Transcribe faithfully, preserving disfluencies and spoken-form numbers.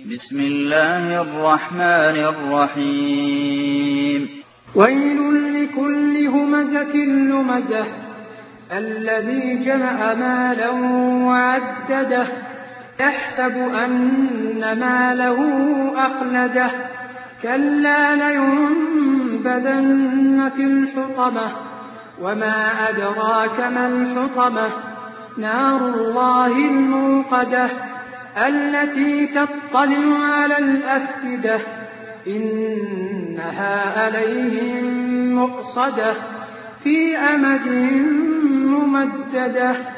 بسم الله الرحمن الرحيم ويل لكل همزة لمزة الذي جمع مالا وعدده يحسب أن ماله أخلده كلا لينبذن في الحطمة وما أدراك ما الحطمة نار الله الموقدة التي تطلع على الأفئدة إنها عليهم مؤصدة في أمد ممددة.